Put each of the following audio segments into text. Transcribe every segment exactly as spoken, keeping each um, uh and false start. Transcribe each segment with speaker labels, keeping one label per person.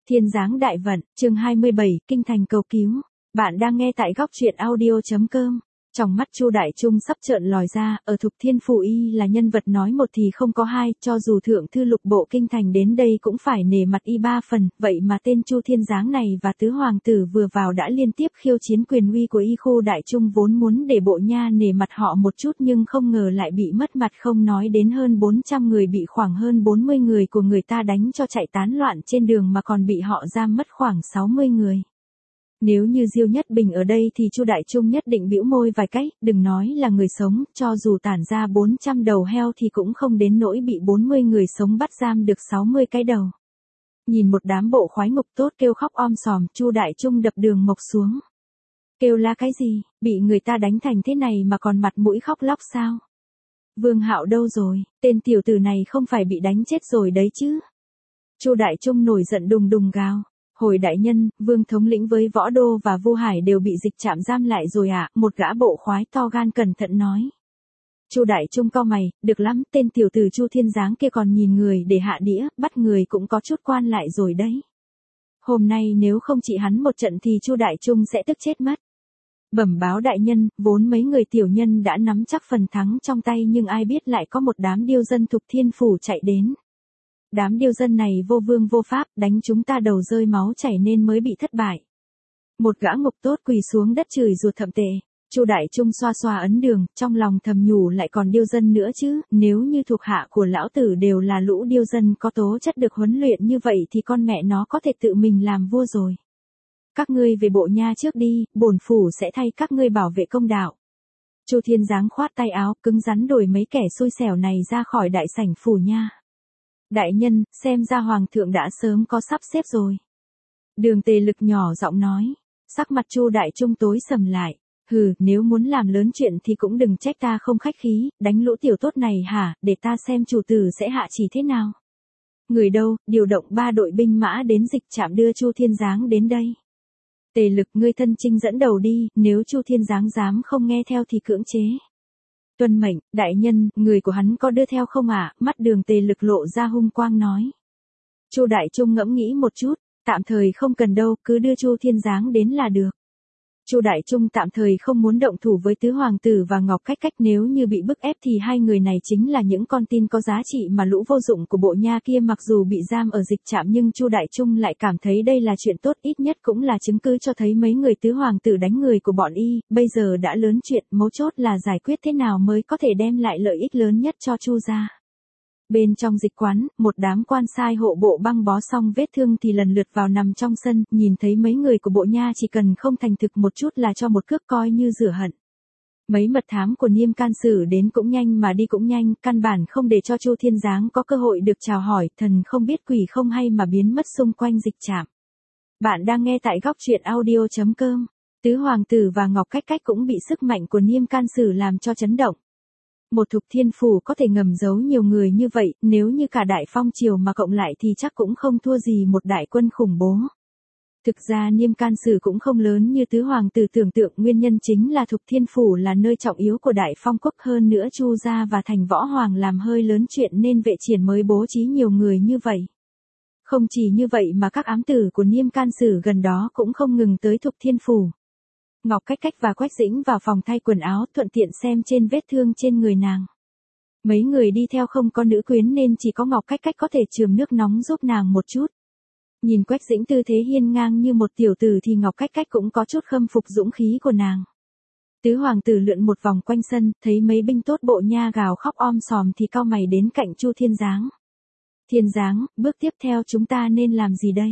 Speaker 1: Thiên Giáng Đại Vận, chương hai mươi bảy, Kinh Thành cầu cứu. Bạn đang nghe tại góc truyện audio.com. Trong mắt Chu Đại Trung sắp trợn lòi ra, ở Thục Thiên Phủ y là nhân vật nói một thì không có hai, cho dù thượng thư lục bộ kinh thành đến đây cũng phải nể mặt y ba phần, vậy mà tên Chu Thiên Giáng này và tứ hoàng tử vừa vào đã liên tiếp khiêu chiến quyền uy của y. Khu Đại Trung vốn muốn để bộ nha nể mặt họ một chút nhưng không ngờ lại bị mất mặt, không nói đến hơn bốn trăm người bị khoảng hơn bốn mươi người của người ta đánh cho chạy tán loạn trên đường mà còn bị họ giam mất khoảng sáu mươi người. Nếu như Diêu Nhất Bình ở đây thì Chu Đại Trung nhất định bĩu môi vài cái, đừng nói là người sống, cho dù tản ra bốn trăm đầu heo thì cũng không đến nỗi bị bốn mươi người sống bắt giam được sáu mươi cái đầu. Nhìn một đám bộ khoái ngục tốt kêu khóc om sòm, Chu Đại Trung đập Đường Mộc xuống. Kêu la cái gì, bị người ta đánh thành thế này mà còn mặt mũi khóc lóc sao? Vương Hạo đâu rồi, tên tiểu tử này không phải bị đánh chết rồi đấy chứ? Chu Đại Trung nổi giận đùng đùng gào. Hồi đại nhân, Vương thống lĩnh với Võ Đô và Vu Hải đều bị dịch trạm giam lại rồi ạ, à? Một gã bộ khoái to gan cẩn thận nói. Chu Đại Trung cau mày, được lắm, tên tiểu tử Chu Thiên Giáng kia còn nhìn người để hạ đĩa, bắt người cũng có chút quan lại rồi đấy. Hôm nay nếu không trị hắn một trận thì Chu Đại Trung sẽ tức chết mất. Bẩm báo đại nhân, vốn mấy người tiểu nhân đã nắm chắc phần thắng trong tay nhưng ai biết lại có một đám điêu dân Thục Thiên Phủ chạy đến. Đám điêu dân này vô vương vô pháp, đánh chúng ta đầu rơi máu chảy nên mới bị thất bại. Một gã ngục tốt quỳ xuống đất chửi rủa thậm tệ. Chu Đại Trung xoa xoa ấn đường, trong lòng thầm nhủ lại còn điêu dân nữa chứ, nếu như thuộc hạ của lão tử đều là lũ điêu dân có tố chất được huấn luyện như vậy thì con mẹ nó có thể tự mình làm vua rồi. Các ngươi về bộ nha trước đi, bổn phủ sẽ thay các ngươi bảo vệ công đạo. Chu Thiên Giáng khoát tay áo, cứng rắn đuổi mấy kẻ xui xẻo này ra khỏi đại sảnh phủ nha. Đại nhân, xem ra hoàng thượng đã sớm có sắp xếp rồi. Đường Tề Lực nhỏ giọng nói, sắc mặt Chu Đại Trung tối sầm lại, hừ, nếu muốn làm lớn chuyện thì cũng đừng trách ta không khách khí, đánh lũ tiểu tốt này hả, để ta xem chủ tử sẽ hạ chỉ thế nào. Người đâu, điều động ba đội binh mã đến dịch trạm đưa Chu Thiên Giáng đến đây. Tề Lực, ngươi thân chinh dẫn đầu đi, nếu Chu Thiên Giáng dám không nghe theo thì cưỡng chế. Tuân mệnh, đại nhân, người của hắn có đưa theo không ạ? À? Mắt Đường Tề Lực lộ ra hung quang nói. Chu Đại Trung ngẫm nghĩ một chút, tạm thời không cần đâu, cứ đưa Chu Thiên Giáng đến là được. Chu Đại Trung tạm thời không muốn động thủ với tứ hoàng tử và Ngọc Cách Cách, nếu như bị bức ép thì hai người này chính là những con tin có giá trị mà lũ vô dụng của bộ nha kia. Mặc dù bị giam ở dịch trạm nhưng Chu Đại Trung lại cảm thấy đây là chuyện tốt, ít nhất cũng là chứng cứ cho thấy mấy người tứ hoàng tử đánh người của bọn y, bây giờ đã lớn chuyện, mấu chốt là giải quyết thế nào mới có thể đem lại lợi ích lớn nhất cho Chu gia. Bên trong dịch quán, một đám quan sai hộ bộ băng bó xong vết thương thì lần lượt vào nằm trong sân, nhìn thấy mấy người của bộ nha chỉ cần không thành thực một chút là cho một cước coi như rửa hận. Mấy mật thám của Niêm Can Sử đến cũng nhanh mà đi cũng nhanh, căn bản không để cho Chu Thiên Giáng có cơ hội được chào hỏi, thần không biết quỷ không hay mà biến mất xung quanh dịch trạm. Bạn đang nghe tại góc truyện audio.com. Tứ hoàng tử và Ngọc Cách Cách cũng bị sức mạnh của Niêm Can Sử làm cho chấn động. Một Thục Thiên Phủ có thể ngầm giấu nhiều người như vậy, nếu như cả Đại Phong Triều mà cộng lại thì chắc cũng không thua gì một đại quân khủng bố. Thực ra Niêm Can Sử cũng không lớn như tứ hoàng tử tưởng tượng, nguyên nhân chính là Thục Thiên Phủ là nơi trọng yếu của Đại Phong quốc, hơn nữa Chu gia và thành Võ Hoàng làm hơi lớn chuyện nên vệ triển mới bố trí nhiều người như vậy. Không chỉ như vậy mà các ám tử của Niêm Can Sử gần đó cũng không ngừng tới Thục Thiên Phủ. Ngọc Cách Cách và Quách Dĩnh vào phòng thay quần áo, thuận tiện xem trên vết thương trên người nàng. Mấy người đi theo không có nữ quyến nên chỉ có Ngọc Cách Cách có thể chườm nước nóng giúp nàng một chút. Nhìn Quách Dĩnh tư thế hiên ngang như một tiểu tử thì Ngọc Cách Cách cũng có chút khâm phục dũng khí của nàng. Tứ hoàng tử lượn một vòng quanh sân, thấy mấy binh tốt bộ nha gào khóc om sòm thì cau mày đến cạnh Chu Thiên Giáng. Thiên Giáng, bước tiếp theo chúng ta nên làm gì đây?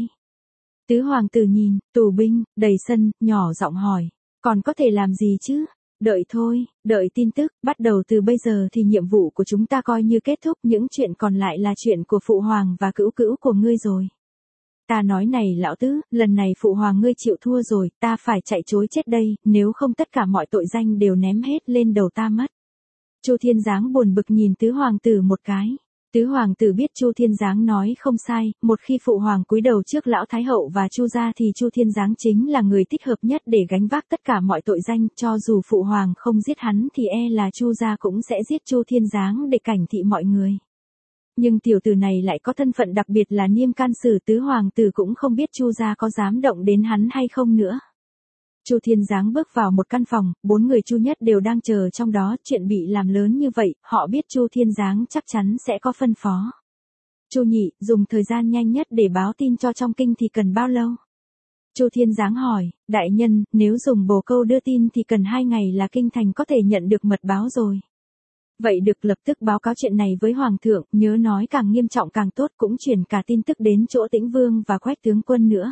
Speaker 1: Tứ hoàng tử nhìn, tù binh, đầy sân, nhỏ giọng hỏi. Còn có thể làm gì chứ? Đợi thôi, đợi tin tức, bắt đầu từ bây giờ thì nhiệm vụ của chúng ta coi như kết thúc, những chuyện còn lại là chuyện của phụ hoàng và cữu cữu của ngươi rồi. Ta nói này lão tứ, lần này phụ hoàng ngươi chịu thua rồi, ta phải chạy trối chết đây, nếu không tất cả mọi tội danh đều ném hết lên đầu ta mất. Chu Thiên Giáng buồn bực nhìn tứ hoàng tử một cái. Tứ hoàng tử biết Chu Thiên Giáng nói không sai, một khi phụ hoàng cúi đầu trước lão thái hậu và Chu gia thì Chu Thiên Giáng chính là người thích hợp nhất để gánh vác tất cả mọi tội danh, cho dù phụ hoàng không giết hắn thì e là Chu gia cũng sẽ giết Chu Thiên Giáng để cảnh thị mọi người. Nhưng tiểu tử này lại có thân phận đặc biệt là Niêm Can Sử tứ hoàng tử, cũng không biết Chu gia có dám động đến hắn hay không nữa. Chu Thiên Giáng bước vào một căn phòng, bốn người Chu Nhất đều đang chờ trong đó, chuyện bị làm lớn như vậy, họ biết Chu Thiên Giáng chắc chắn sẽ có phân phó. Chu nhị, dùng thời gian nhanh nhất để báo tin cho trong kinh thì cần bao lâu? Chu Thiên Giáng hỏi, đại nhân, nếu dùng bồ câu đưa tin thì cần hai ngày là kinh thành có thể nhận được mật báo rồi. Vậy được, lập tức báo cáo chuyện này với Hoàng thượng, nhớ nói càng nghiêm trọng càng tốt, cũng truyền cả tin tức đến chỗ Tĩnh Vương và Quách tướng quân nữa.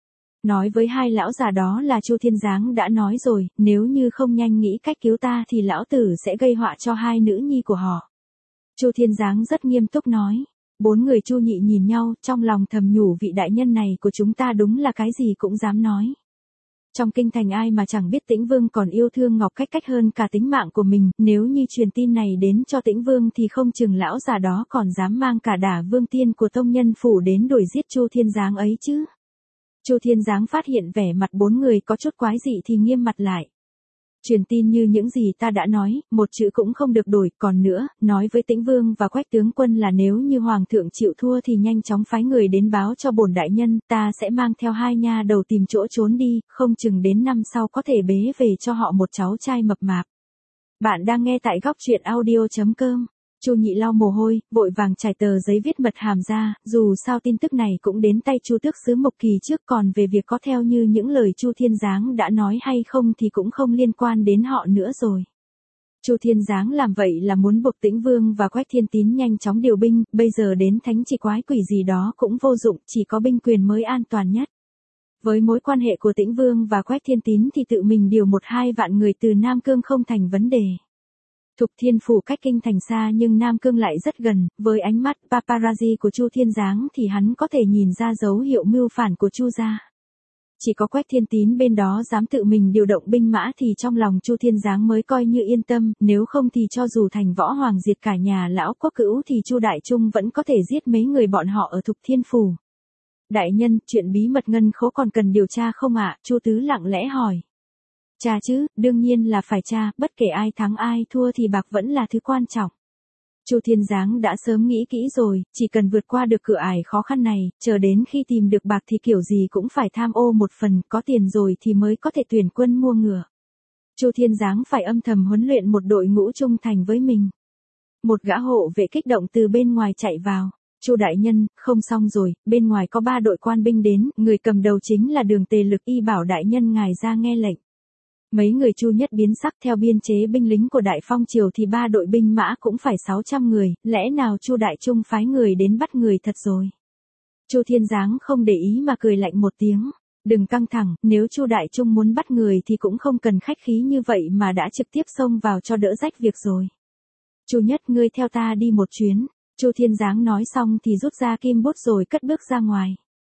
Speaker 1: Nói với hai lão già đó là Chu Thiên Giáng đã nói rồi, nếu như không nhanh nghĩ cách cứu ta thì lão tử sẽ gây họa cho hai nữ nhi của họ. Chu Thiên Giáng rất nghiêm túc nói. Bốn người Chu nhị nhìn nhau, trong lòng thầm nhủ vị đại nhân này của chúng ta đúng là cái gì cũng dám nói. Trong kinh thành ai mà chẳng biết Tĩnh Vương còn yêu thương Ngọc Cách Cách hơn cả tính mạng của mình, nếu như truyền tin này đến cho Tĩnh Vương thì không chừng lão già đó còn dám mang cả đả vương tiên của tông nhân phủ đến đuổi giết Chu Thiên Giáng ấy chứ. Chu Thiên Giáng phát hiện vẻ mặt bốn người có chút quái dị thì nghiêm mặt lại. Truyền tin như những gì ta đã nói, một chữ cũng không được đổi, còn nữa, nói với Tĩnh Vương và Quách tướng quân là nếu như Hoàng thượng chịu thua thì nhanh chóng phái người đến báo cho bổn đại nhân, ta sẽ mang theo hai nha đầu tìm chỗ trốn đi, không chừng đến năm sau có thể bế về cho họ một cháu trai mập mạp. Bạn đang nghe tại góc truyện audio chấm com. Chu nhị lau mồ hôi, vội vàng trải tờ giấy viết mật hàm ra, dù sao tin tức này cũng đến tay Chu tước xứ Mộc Kỳ trước, còn về việc có theo như những lời Chu Thiên Giáng đã nói hay không thì cũng không liên quan đến họ nữa rồi. Chu Thiên Giáng làm vậy là muốn buộc Tĩnh Vương và Quách Thiên Tín nhanh chóng điều binh, bây giờ đến thánh chỉ quái quỷ gì đó cũng vô dụng, chỉ có binh quyền mới an toàn nhất. Với mối quan hệ của Tĩnh Vương và Quách Thiên Tín thì tự mình điều một hai vạn người từ Nam Cương không thành vấn đề. Thục Thiên Phủ cách kinh thành xa nhưng Nam Cương lại rất gần, với ánh mắt paparazzi của Chu Thiên Giáng thì hắn có thể nhìn ra dấu hiệu mưu phản của Chu gia. Chỉ có Quách Thiên Tín bên đó dám tự mình điều động binh mã thì trong lòng Chu Thiên Giáng mới coi như yên tâm, nếu không thì cho dù thành võ hoàng diệt cả nhà lão quốc cữu thì Chu Đại Trung vẫn có thể giết mấy người bọn họ ở Thục Thiên Phủ. Đại nhân, chuyện bí mật ngân khố còn cần điều tra không ạ? Chu Tứ lặng lẽ hỏi. Tra chứ, đương nhiên là phải tra, bất kể ai thắng ai thua thì bạc vẫn là thứ quan trọng. Chu Thiên Giáng đã sớm nghĩ kỹ rồi, chỉ cần vượt qua được cửa ải khó khăn này, chờ đến khi tìm được bạc thì kiểu gì cũng phải tham ô một phần, có tiền rồi thì mới có thể tuyển quân mua ngựa. Chu Thiên Giáng phải âm thầm huấn luyện một đội ngũ trung thành với mình. Một gã hộ vệ kích động từ bên ngoài chạy vào. Chu đại nhân, không xong rồi, bên ngoài có ba đội quan binh đến, người cầm đầu chính là Đường Tề Lực, y bảo đại nhân ngài ra nghe lệnh. Mấy người Chu Nhất biến sắc, theo biên chế binh lính của Đại Phong triều thì ba đội binh mã cũng phải sáu trăm người, lẽ nào Chu Đại Trung phái người đến bắt người thật rồi. Chu Thiên Giáng không để ý mà cười lạnh một tiếng, đừng căng thẳng, nếu Chu Đại Trung muốn bắt người thì cũng không cần khách khí như vậy mà đã trực tiếp xông vào cho đỡ rách việc rồi. Chu Nhất, ngươi theo ta đi một chuyến. Chu Thiên Giáng nói xong thì rút ra kim bút rồi cất bước ra ngoài.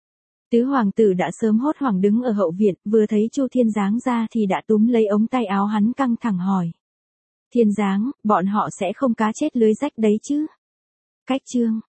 Speaker 1: Tứ hoàng tử đã sớm hốt hoảng đứng ở hậu viện, vừa thấy Chu Thiên Giáng ra thì đã túm lấy ống tay áo hắn căng thẳng hỏi. Thiên Giáng, bọn họ sẽ không cá chết lưới rách đấy chứ? Cách chương.